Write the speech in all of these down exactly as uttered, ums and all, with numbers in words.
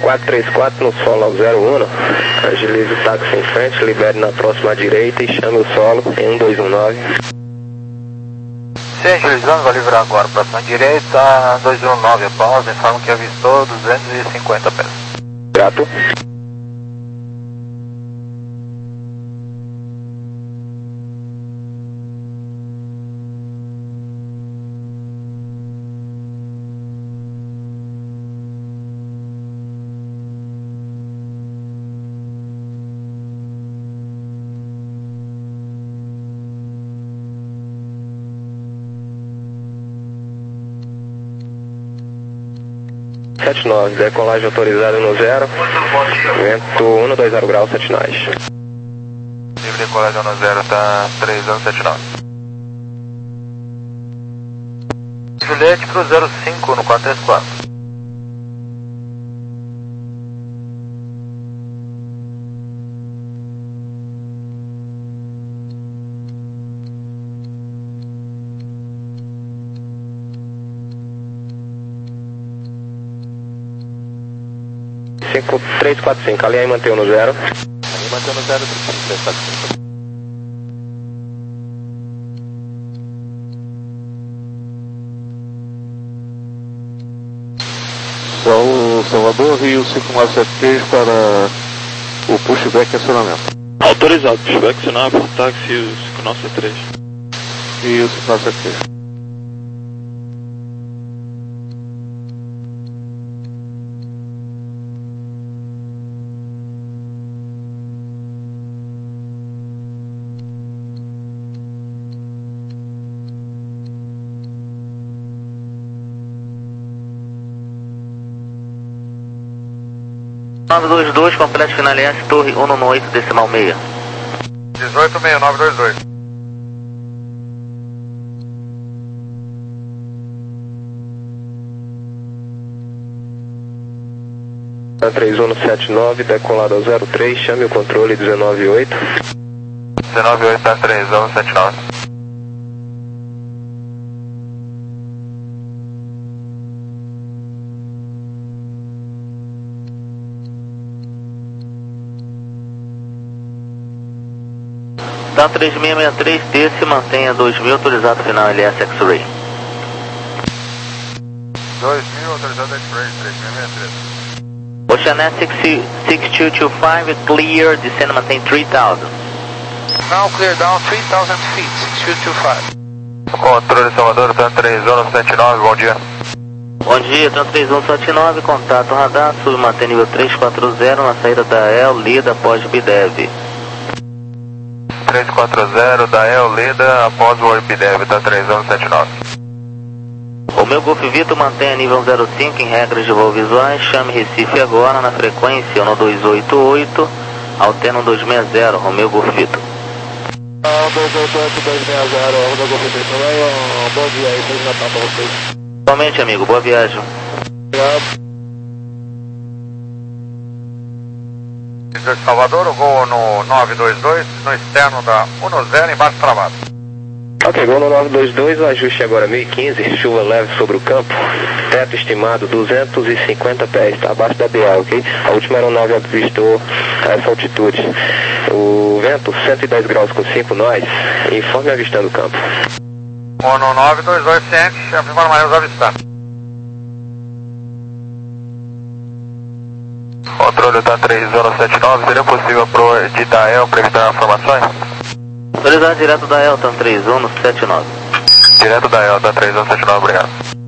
quatro três quatro no solo ao zero um. Agilize o táxi em frente, libere na próxima direita e chame o solo em um dois um nove. Sim, agilizando, vai livrar agora, próxima direita, dois um nove, pausa, informa que avistou duzentos e cinquenta pés. Grato. sete nove, decolagem autorizada no zero, vento um dois zero graus, sete nove. Livre decolagem no zero, tá três um sete nove. Juliette pro zero cinco no quatro três quatro. cinco três quatro cinco, alinha e mantém no zero. Alinha e mantém no zero, três quatro cinco. Sal, Salvador, Rio cinco nove sete três para o pushback e acionamento. Autorizado, pushback, acionamento, táxi cinco nove sete três. Rio cinco nove sete três. nove dois dois, completo final S, torre um nove oito, decimal seis. dezoito seis nove dois dois. três um sete nove, decolado ao zero três, chame o controle dezenove oito. dezenove oito, tá três um sete nove. Tá três seis seis três, desce, mantenha dois mil, autorizado final L S X-Ray. dois mil, autorizado X-Ray, três seis seis três. Oceanet six two two five, clear, descendo, mantém três mil. Now clear down three thousand feet, six two two five. Controle Salvador, tá três um sete nove, bom dia. Bom dia, tá três um sete nove, contato radar, submantém nível três quatro zero na saída da E L, lida após B D E V. três quatro zero da E L, lida após o B D E V, tá três um sete nove. O meu Golf Vitor mantém a nível zero cinco em regras de voo visuais, chame Recife agora na frequência um dois oito oito, alterna um dois seis zero, Romeu Golf Vitor. um dois oito oito, dois seis zero, Romeu Golf Vitor também, um bom dia aí, feliz Natal pra vocês. Igualmente, amigo, boa viagem. Obrigado. Salvador, o voo no nove dois dois, no externo da um zero, embaixo travado. Ok, gol no nove dois dois, o ajuste agora mil e quinze, chuva leve sobre o campo, teto estimado duzentos e cinquenta pés, está abaixo da B A, ok? A última aeronave avistou essa altitude. O vento cento e dez graus com cinco nós, informe avistando o campo. O no nove dois dois, ciente, informaremos avistar. Controle tá três um sete nove, seria possível pro de da E L para evitar informações? Autorizado direto da Elton três um sete nove. Direto da E L, tá três um sete nove, obrigado.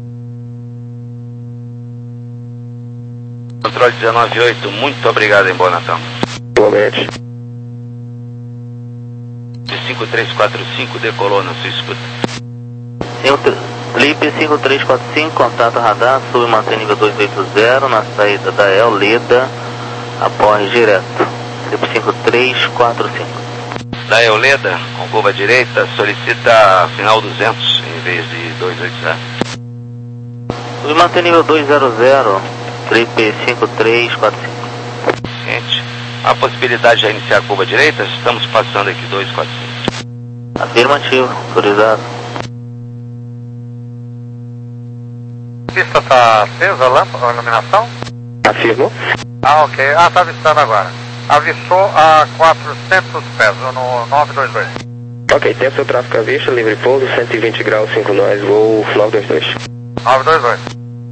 Controle dezenove oito, muito obrigado, em Boa Natal. Igualmente. De cinco três quatro cinco, decolou na sua escuta. Clipe cinco três quatro cinco, contato radar, sub mantém nível dois oito zero na saída da E L, lida após direto. Clipe cinco três quatro cinco. Da Euleda, com curva direita, solicita final duzentos em vez de dois oito zero. Sub mantém nível dois zero zero, clipe cinco três quatro cinco. Ciente. A possibilidade de iniciar a curva direita, estamos passando aqui dois quatro cinco. Afirmativo, autorizado. A pista está acesa, a lâmpada, a iluminação? Afirmo. Ah, ok. Ah, tá avistando agora. Avistou a quatrocentos pés, no nove dois dois. Ok, tem o seu tráfego à vista, livre pouso, cento e vinte graus, cinco nós, voo nove dois dois. nove dois dois.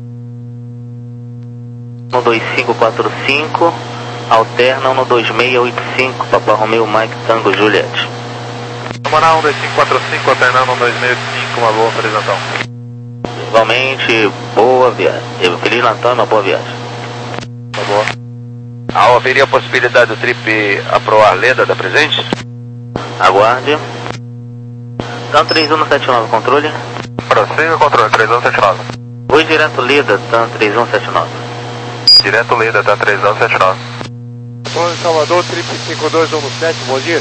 um dois cinco quatro cinco, alterna um dois seis oito cinco, Papa Romeo Mike Tango Juliet. Vamos um dois cinco quatro cinco, alternando um dois seis oito cinco, uma boa Feliz Natal. Igualmente, boa viagem. Feliz Natal e uma boa viagem. Tá boa. Ah, haveria a possibilidade do trip a Pro Arleda da presente? Aguarde. TAM três um sete nove, controle. Prossiga, controle, três um sete nove. Oi, direto Lida, TAM três um sete nove. Direto Lida, tá três um sete nove. Controle Salvador, trip cinco dois um sete, bom dia.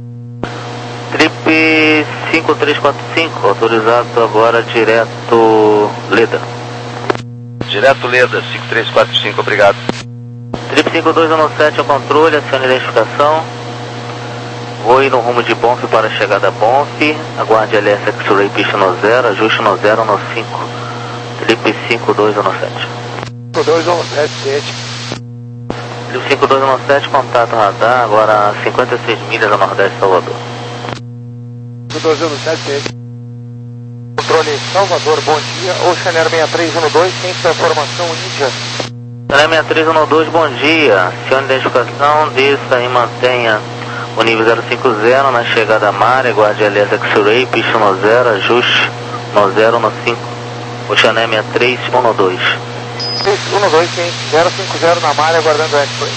Trip cinco três quatro cinco, autorizado agora direto Leda. Direto Leda, cinco três quatro cinco, obrigado. Trip cinco dois um sete ao controle, acione a identificação. Voe no rumo de Bonf para a chegada a Bonf. Aguarde L S X-Ray pista no zero, ajuste no zero no cinco. Trip cinco dois um sete. cinco dois um sete, sete. Trip cinco dois um sete, contato radar, agora a cinquenta e seis milhas a nordeste de Salvador. cinco dois um sete, sete. Controle Salvador, bom dia. Ocean Air seis três um dois, tem sua informação Índia. seis três um dois, bom dia. Acione a identificação, desça e mantenha o nível zero cinco zero na chegada a mar, aguarde L S X-Ray, pista no zero, ajuste no zero no cinco. Ocean Air seis três um dois. seis um dois, tem zero cinco zero na malha, aguardando o X-Ray.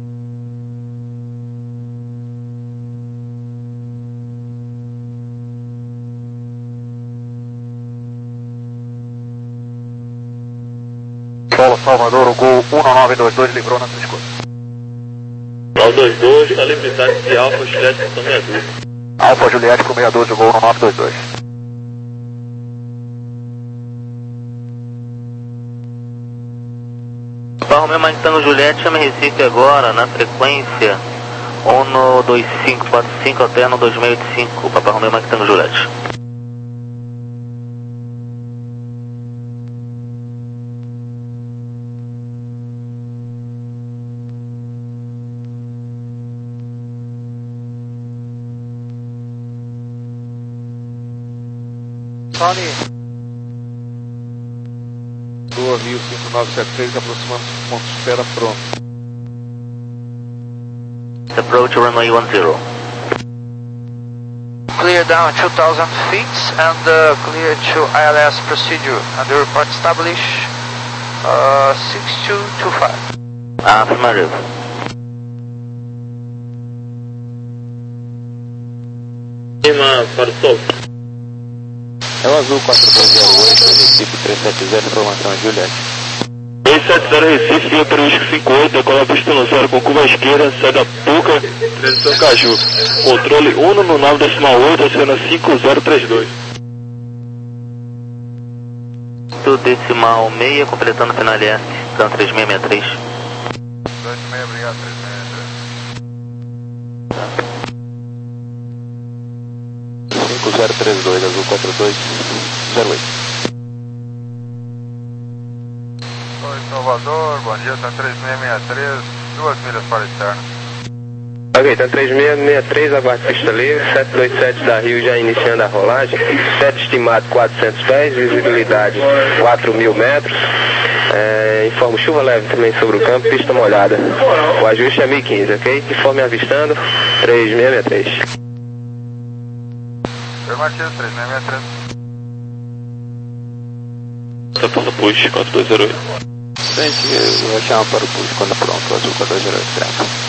Paulo Salvador, o gol um nove dois dois livrou na sua escuta. nove dois dois, calibre de Alfa Juliette com sessenta e dois. Alfa Juliette com seis doze, o gol um nove dois dois. Papa Romeo Mike Tango Juliette, chame Recife agora na frequência um dois cinco quatro cinco, alterno dois seis oito cinco, Papa Romeo Mike Tango Juliette. Tony. Lua Rio cinco nove sete três, aproximando dos pontos de espera pronto. Approach runway one zero. Clear down two thousand feet and uh, clear to I L S procedure. And the report establish uh, six two two five. Affirmative. Clima para o sol. É o Azul quatro dois zero oito, Recife três sete zero, informação Juliette. três sete zero Recife, linha turística cinco oito, decola pista no zero com curva esquerda, sai da Puca, direção Caju. Controle um no nove decimal oito, aciona cinco zero três dois. Do decimal seis, completando final L S, TAM três seis seis três. dois seis, obrigado, três seis três. cinco zero três dois, Azul quatro dois zero oito. Oi, Salvador, bom dia, TAM três seis seis três, duas milhas para a externa. Ok, TAM três seis seis três, aguarde pista livre, sete dois sete da Rio já iniciando a rolagem, sete estimado quatrocentos pés, visibilidade quatro mil metros, é, informo chuva leve também sobre o campo, pista molhada, o ajuste é mil e quinze, ok? Informe avistando, três seis seis três. Afirmativo, três seis seis três. Tá pronto, push quatro dois zero oito. Gente, eu vou chamar para o push quando pronto, Azul quatro dois zero oito, graças.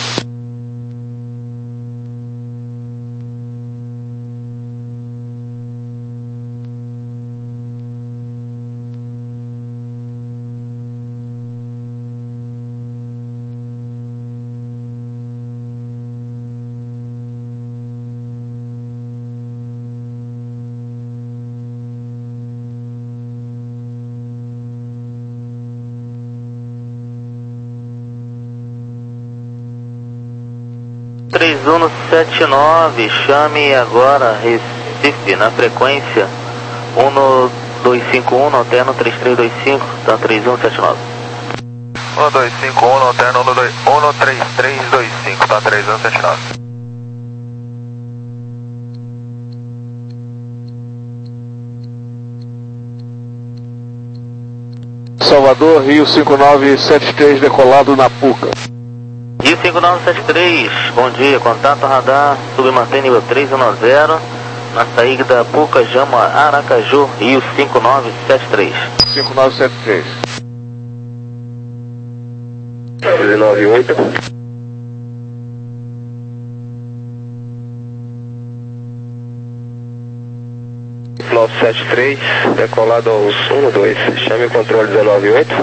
três um sete nove, chame agora Recife na frequência um dois cinco um, alterno três três dois cinco, TAM três um sete nove. um dois cinco um, alterno um três três dois cinco, tá três um sete nove. Salvador, Rio cinco nove sete três, decolado na Puca. Rio cinco nove sete três, bom dia, contato radar, submantém nível três um zero, na saída da Puca, Jama, Aracaju, Rio cinco nove sete três. cinco nove sete três. dezenove oito. nove sete três, decolado aos um dois, chame o controle dezenove oito.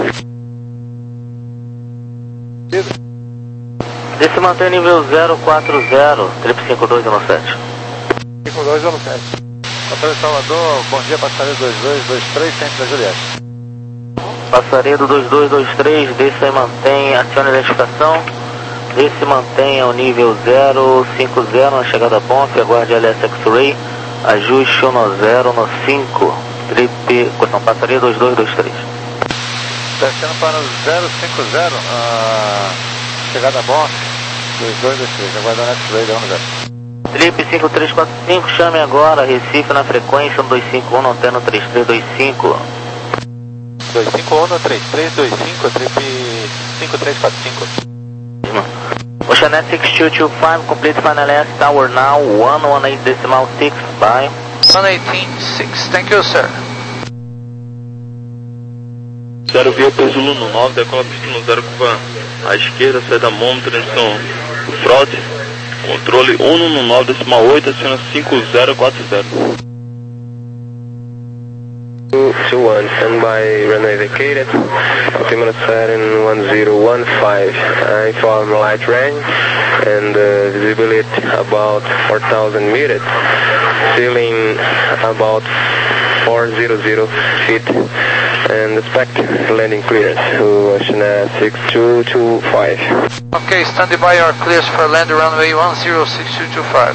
Desse mantém nível zero quatro zero, triplo cinco dois um sete. cinco dois um sete. Controle Salvador, bom dia, passaria dois dois dois três, centro da Juliette. Passaredo dois dois dois três, desse aí mantém, acione a identificação. Desse mantenha o nível zero cinco zero na chegada a Bonf, aguarde L S X-Ray, ajuste um zero no cinco, trip, questão passaria dois dois dois três. Descendo para o zero cinco zero, uh, chegada a Bonf, dois dois dois três, aguardando X-Ray, vamos ver. Trip cinco três quatro cinco, chame agora, Recife na frequência um dois cinco um, antena três três dois cinco. dois cinco um, três três dois cinco, trip cinco três quatro cinco. Oceanet six two two five, complete final S, tower now, one one eight decimal six, bye. one eighteen six, thank you sir. zero via Pesulo no nove, decola pista no zero curva à esquerda, sai da Momo, transição fraude, controle um no nove decimal oito, aciona cinco zero quatro zero. two one, standby, runway vacated, altimeter setting one zero one five, uh, inform light range and uh, visibility about four thousand meters, ceiling about four hundred feet, and expect landing clearance to Oceanet six two two five. Okay, stand by, are clears for land runway one zero six two two five.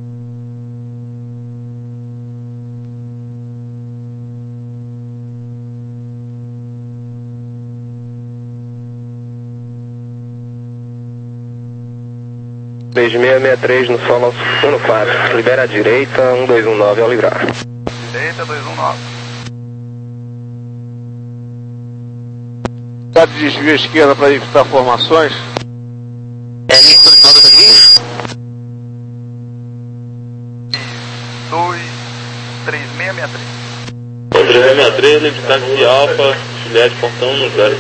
três seis seis três no solo um quatro, libera a direita, um dois um nove ao livrar. Direita dois um nove. Dá de desvio à esquerda para evitar formações. É isso, final do serviço? dois três seis seis três. três seis seis três, livre táxi Alfa, Juliette, portão um zero.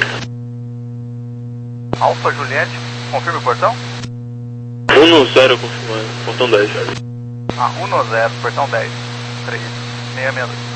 Alfa Juliette, confirme o portão? um zero confirmando, portão dez. Ah, um zero, portão dez. três seis seis dois.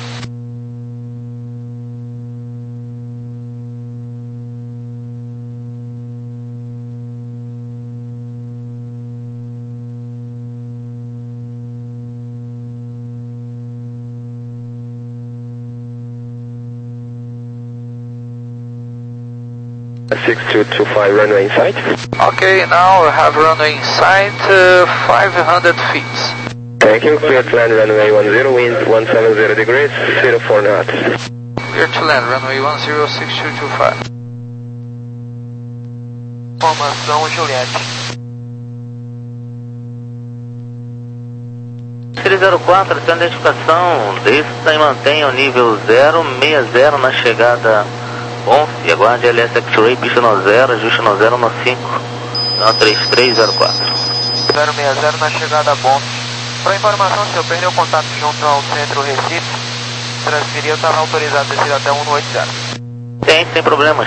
six two two five, runway in sight. Okay, now we have runway in sight, uh, five hundred feet. Thank you, clear to land runway one zero, wind one seven zero degrees, zero four knots. Clear to land, runway one zero six two two five. Formação Juliette. três zero quatro, acione a identificação, desça e mantenha o nível zero seis zero na chegada Bonf, e aguarde L S X-Ray, pista no zero, ajuste no zero no cinco, no três três zero quatro. zero seis zero na chegada Bonf. Para informação, se eu perder o contato junto ao centro Recife, transferir, eu estava autorizado a descer até um no oito zero. Tem, sem problemas.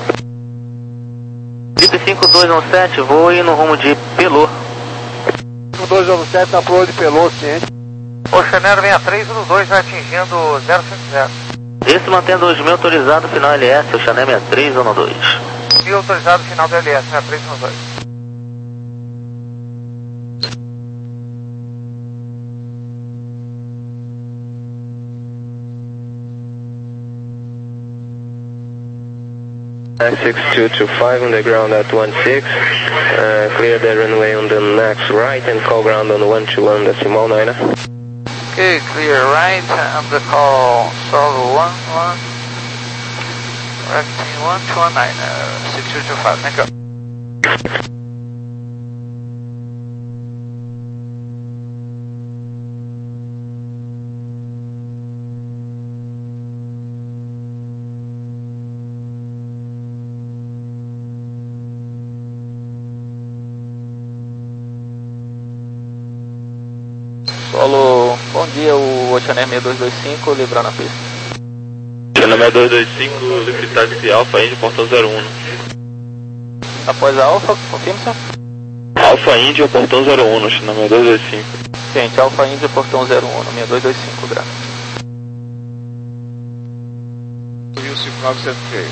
Trip cinco dois um sete, voe no rumo de Pelô. cinco dois um sete na proa de Pelô, ciente. Oceaner sessenta e três um dois vai atingindo zero cinco zero. Esse mantém dois mil autorizado, final L S, Oceaner sessenta e três um dois. E autorizado final do L S, sessenta e três um dois. six two two five on the ground at one six, uh, clear the runway on the next right and call ground on one two one decimal nine. Okay, clear right and the call Solo one one. Correcting one two one nine, uh, six two two five, thank you. Solo, bom dia, o Oceaner seis dois dois cinco, livrando a pista. Oceaner seis dois dois cinco, livre táxi Alfa Indy, portão zero um. Após a Alfa, confirma, senhor? Alfa Indy, portão zero um, Oceaner seis dois dois cinco. Gente, Alfa Indy, portão zero um, seis dois dois cinco, graças. Rio cinco nove zero três.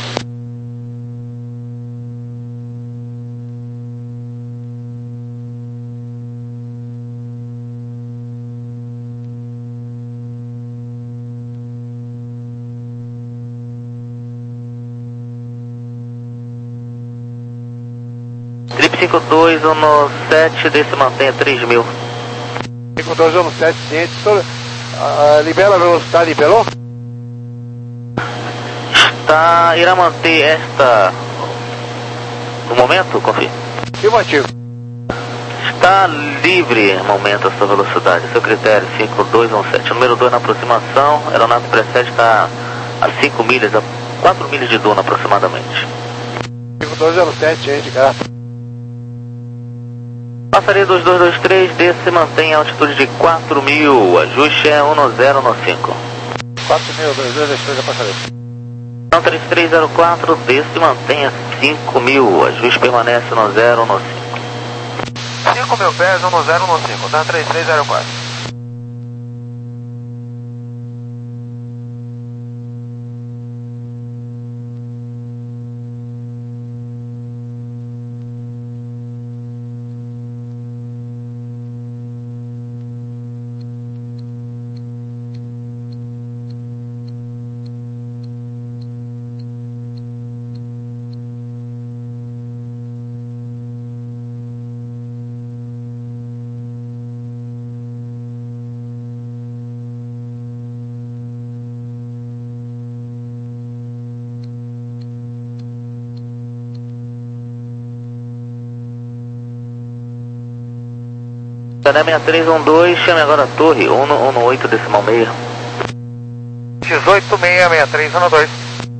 cinco dois um sete, desse mantenha três mil. cinco dois um sete, ciente, sobre, uh, libera a velocidade, liberou? Está, irá manter esta no momento, confia. Afirmativo. Está livre no momento essa velocidade, seu critério cinco dois um sete. Número dois na aproximação, aeronave precede está a cinco milhas, a quatro milhas de Duna aproximadamente. cinco dois zero sete, ciente, cara. Passaria dois dois dois três, desse mantém a altitude de quatro mil, ajuste é um zero um cinco. quatro mil, dois dois dois três, a passaria. Então três três zero quatro, desse mantém a cinco mil, ajuste permanece um zero um cinco. cinco mil pés, um zero um cinco, tá? três três zero quatro. Oceaner seis três um dois, chame agora a torre, um um oito decimal meio. dezoito seis seis três um dois.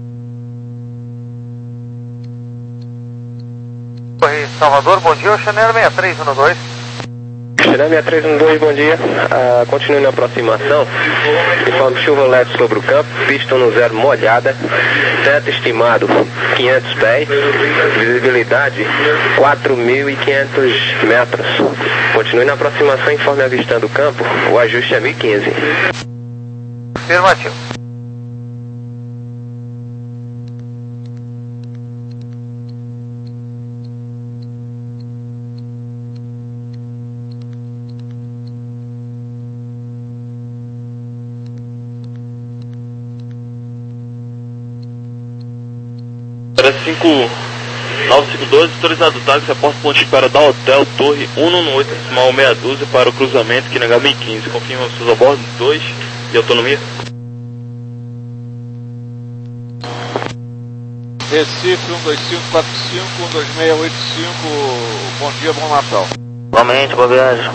Torre Salvador, bom dia, Oceaner seis três um dois. Oceaner seis três um dois, bom dia. Uh, continue na aproximação. Informe chuva leve sobre o campo, pista no zero molhada, teto estimado quinhentos pés, visibilidade quatro mil e quinhentos metros. Continue na aproximação, informe avistando o campo, o ajuste é mil e quinze. Afirmativo. cinco nove cinco dois, autorizado táxi, aporta ponto de espera da Hotel Torre um um oito, decimal meia dúzia para o cruzamento que nega mil e quinze. Confirma os seus abordos dois de autonomia. Recife um dois cinco quatro cinco, um dois seis oito cinco, bom dia, bom Natal. Igualmente, boa viagem.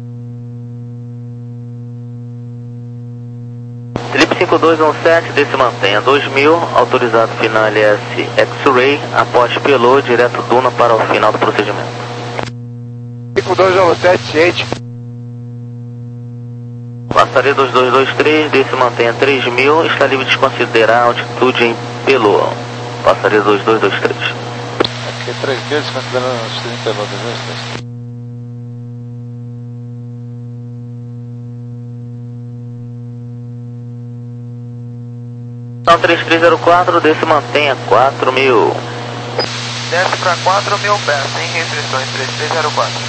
Felipe cinco dois um sete, desse mantenha dois mil, autorizado final L S X-Ray, aporte pelô, direto Duna para o final do procedimento. cinco dois zero sete, ciente. Passaria dois dois dois três, desse mantenha três mil, está livre de desconsiderar a altitude em pelô. Passaria dois dois dois três. Aqui três vezes, considerando os trinta e nove vezes. Então três três zero quatro, desse mantenha quatro mil. Desce para quatro mil pés, sem restrições, três três zero quatro.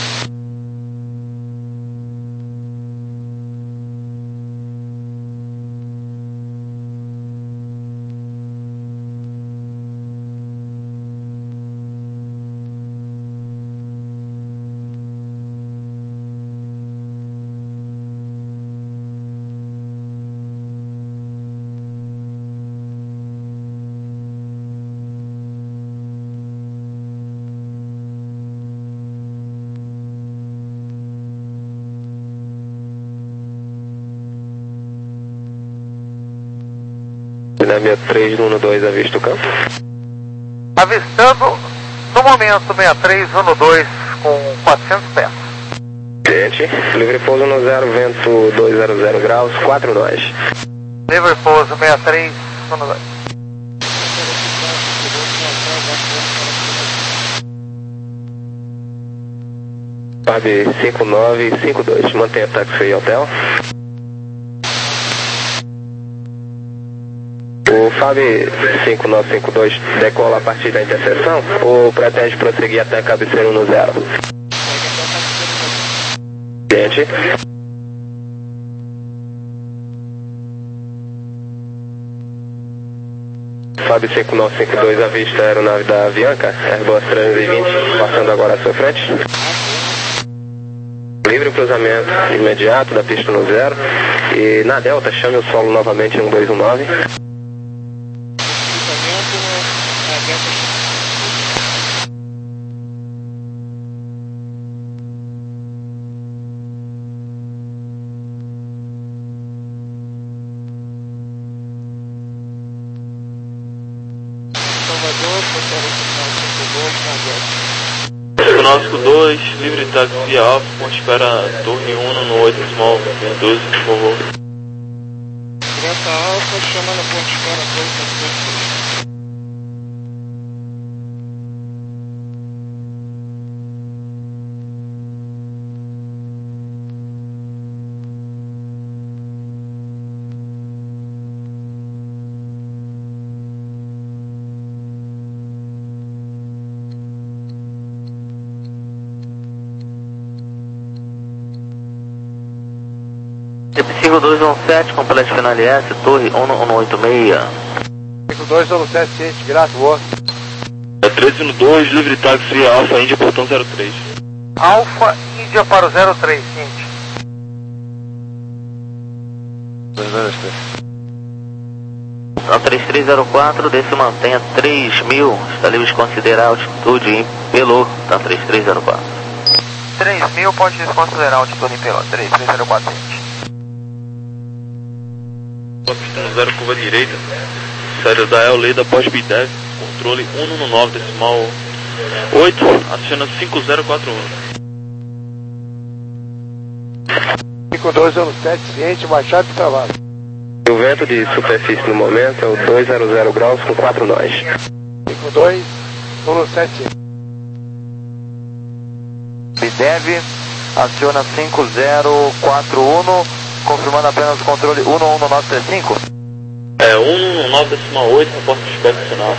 Cinema três um dois, avista o campo. Avistando, no momento, sessenta e três um dois com quatrocentos pés. Cliente, livre pouso no zero, vento duzentos graus, quatro nós. Livre pouso sessenta e três um dois. Fab cinco nove cinco dois, mantenha táxi hotel. O Fab cinco nove cinco dois decola a partir da interseção ou pretende prosseguir até a cabeceira um no zero? Cliente. Fab cinco nove cinco dois, avista a aeronave da Avianca, Airbus trezentos e vinte, passando agora à sua frente. Livre cruzamento imediato da pista no zero. E na Delta, chame o solo novamente em um dois um nove. cinco nove cinco dois, livre táxi Alfa, ponte espera torre um no oito, small, doze, por favor. Delta Alfa, chama na ponte espera dois. cinco dois um sete, complete final S, torre um um oito seis. cinco dois um sete, ciente, grato, boa. É três um dois, livre táxi Alfa, Índia, portão zero três. Alfa, Índia para o zero três, ciente. Então três três zero quatro, desce mantenha três mil, está livre de considerar a altitude em Pelô, tá três três zero quatro. três mil pode desconsiderar a altitude em Pelô, três três zero quatro, ciente. Pista no zero, curva direita, série da El Leda, pós-Bidev, controle um um nove, decimal oito, aciona cinco zero quatro um. cinco dois um sete, ciente, baixado e travado. O vento de superfície no momento é o duzentos graus com quatro nós. cinco dois um sete. Bidev, aciona cinco zero quatro um, confirmando apenas o controle um um nove três cinco. É um um nove, decimal oito, porta de espera nacional.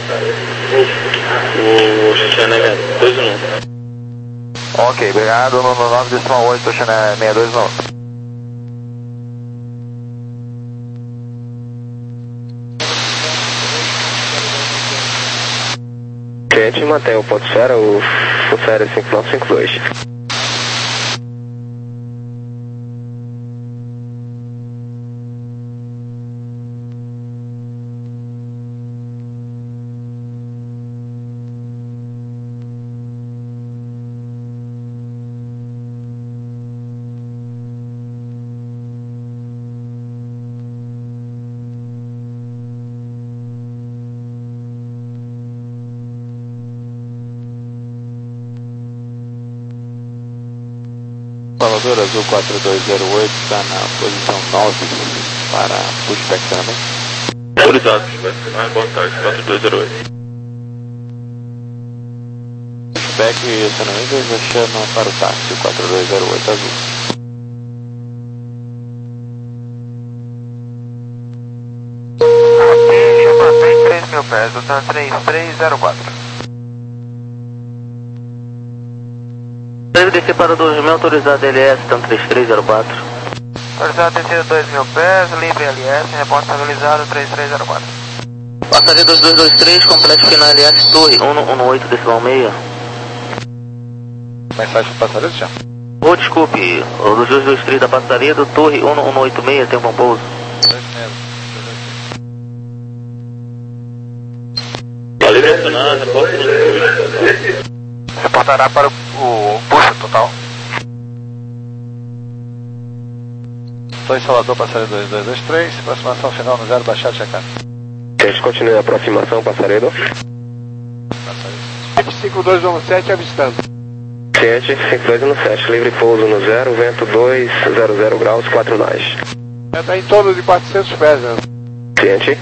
O Xanega é dois um um. Ok, obrigado, um um nove, decimal oito, Xanega seis dois um. Cliente, mantém o Potosfera, o, o série cinco nove cinco dois. Salvador Azul quatro dois zero oito está na posição nove para pushback também. Autorizado, ah, boa tarde, quatro dois zero oito. Pushback e acionamento já chama para o táxi quatro dois zero oito Azul. Ok, chama bem três mil pés, doutor três três zero quatro. Deve descer para dois mil, autorizado L S, então três três zero quatro. Autorizado descer dois mil pés, livre L S, reporte estabilizado três três zero quatro. Passaria dois dois dois três, complete final L S, torre um um oito, decimal seis. Mensagem para passageiro, já? Oh, desculpe, o dos dois dois três da passaria do torre um um oito seis, tempo um pouso. Valeu, acionado, reporte no estúdio. Reportará para o, o puxa total. Estou em Salvador, passageiro dois dois dois três, aproximação final no zero, baixado, checado. Ciente, continue a aproximação, Passaredo. cinco dois um sete avistando. Ciente, cinco dois um sete, livre pouso no zero, vento dois zero zero graus, quatro nós. Está em torno de quatrocentos pés, né? Ciente.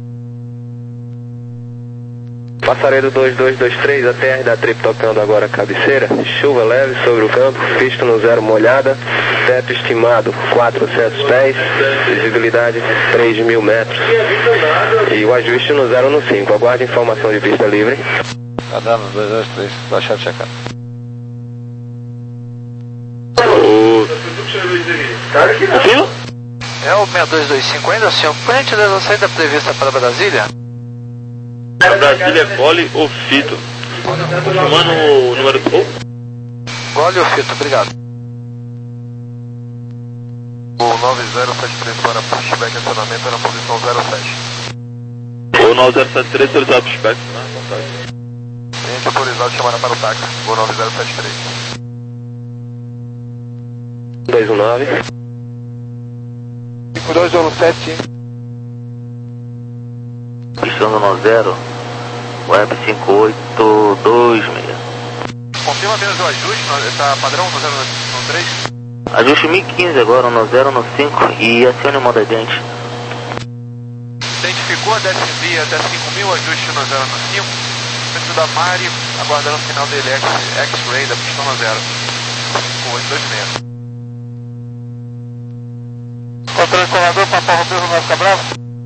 Passaredo dois dois dois três, a T R da Trip tocando agora a cabeceira, chuva leve sobre o campo, pista no zero molhada, teto estimado quatrocentos pés, visibilidade três mil metros e o ajuste no zero no cinco, aguarde informação de pista livre. Tá dando dois dois três, baixar de checar. Confirma? É o seis dois dois cinco ainda, senhor? Por gentileza, a saída prevista para Brasília? A Brasília é gole ou fito? Confirmando o número do voo? Gole ou fito, obrigado. O nove zero sete três para pushback acionamento na posição zero sete. O nove zero sete três autorizado pushback, né? Vontade. Cliente autorizado chamada para o táxi. O nove zero sete três. dois um nove. cinco dois um sete. Pistando no zero, web cinco oito dois seis. Confirma apenas o ajuste, está padrão no zero três. Ajuste mil e quinze agora, no zero no cinco e acione o modo agente. Identificou a D S V até cinco mil, ajuste no zero no cinco. Centro da Mari, aguardando o final dele, X-Ray da pistão no zero. cinco oito dois seis. Controle instalador, Papa Romeu, Romeu Cabral.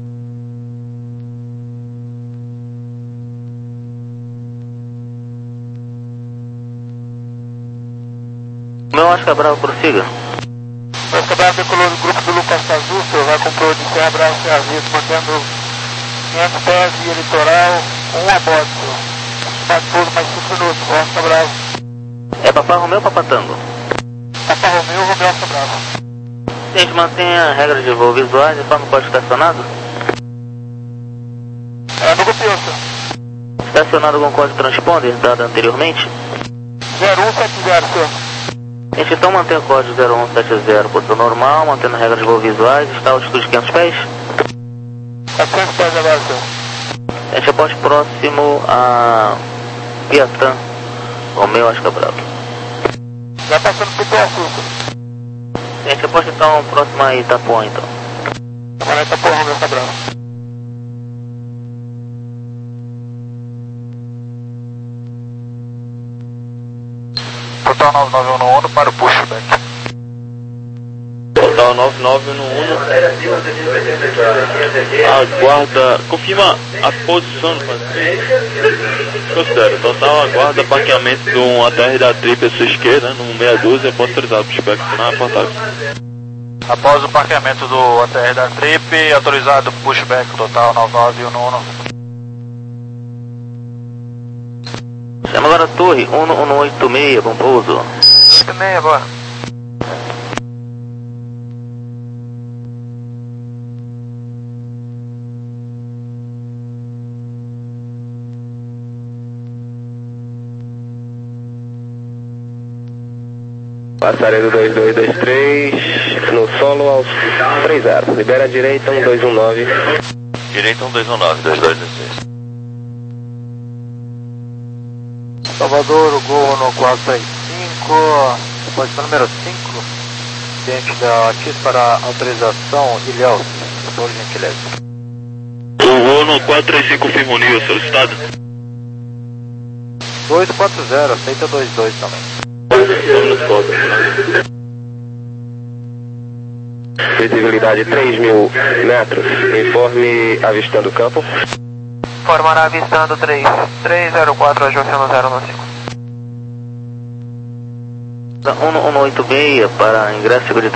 Meu Oscar Bravo, prossiga. Oscar Bravo decolou no grupo do Lucas Azul, senhor vai cumprir o de Serra Bravo, Serra mantendo quinhentos pés via litoral, um a bordo, senhor. Pode pouso mais cinco minutos, Oscar Bravo. É Papai Romeu ou Papatango? Papa Romeu, Romeu Oscar Bravo. Gente, mantenha a regra de voo visuais e forma o código estacionado. É, no copiou, senhor. Estacionado com código transponder dado anteriormente. zero um sete zero, senhor. Gente, então mantenha o código zero um sete zero, posição normal, mantendo a regra de voo visuais, está a altitude de quinhentos pés. quatrocentos pés agora, senhor. Gente, aposte próximo a Piatã, Romeu Oscar Bravo. Já passando por Piatã, senhor. Gente, aposte então próximo a Itapuã, então. Agora Itapuã, Romeu Oscar Bravo. Total nove nove um no Uno para o pushback. Total nove nove um no Uno. Aguarda. Confirma a posição do passageiro. Considero. Total aguarda parqueamento de um A T R da Trip à sua esquerda, no meia dúzia, ponto autorizado pushback na portátil. Após o parqueamento do A T R da Trip, autorizado pushback total nove nove um no Uno. Chama agora a torre um um oito seis, bom pouso. Também agora. Passaredo dois dois dois três, no solo aos três zero. Libera a direita um dois um nove. Direita um dois um nove, dois dois dois seis. Salvador, o Gol no quatro três cinco, posição número cinco, cliente da Atis para autorização, Ilhéus, por gentileza. O voo no quatro três cinco confirma o nível solicitado. dois quatro zero, aceita dois dois também. Visibilidade três mil metros, informe avistando o campo. Formará avistando três três zero quatro, ajuste no zero no cinco. um um oito seis para ingresso seguro de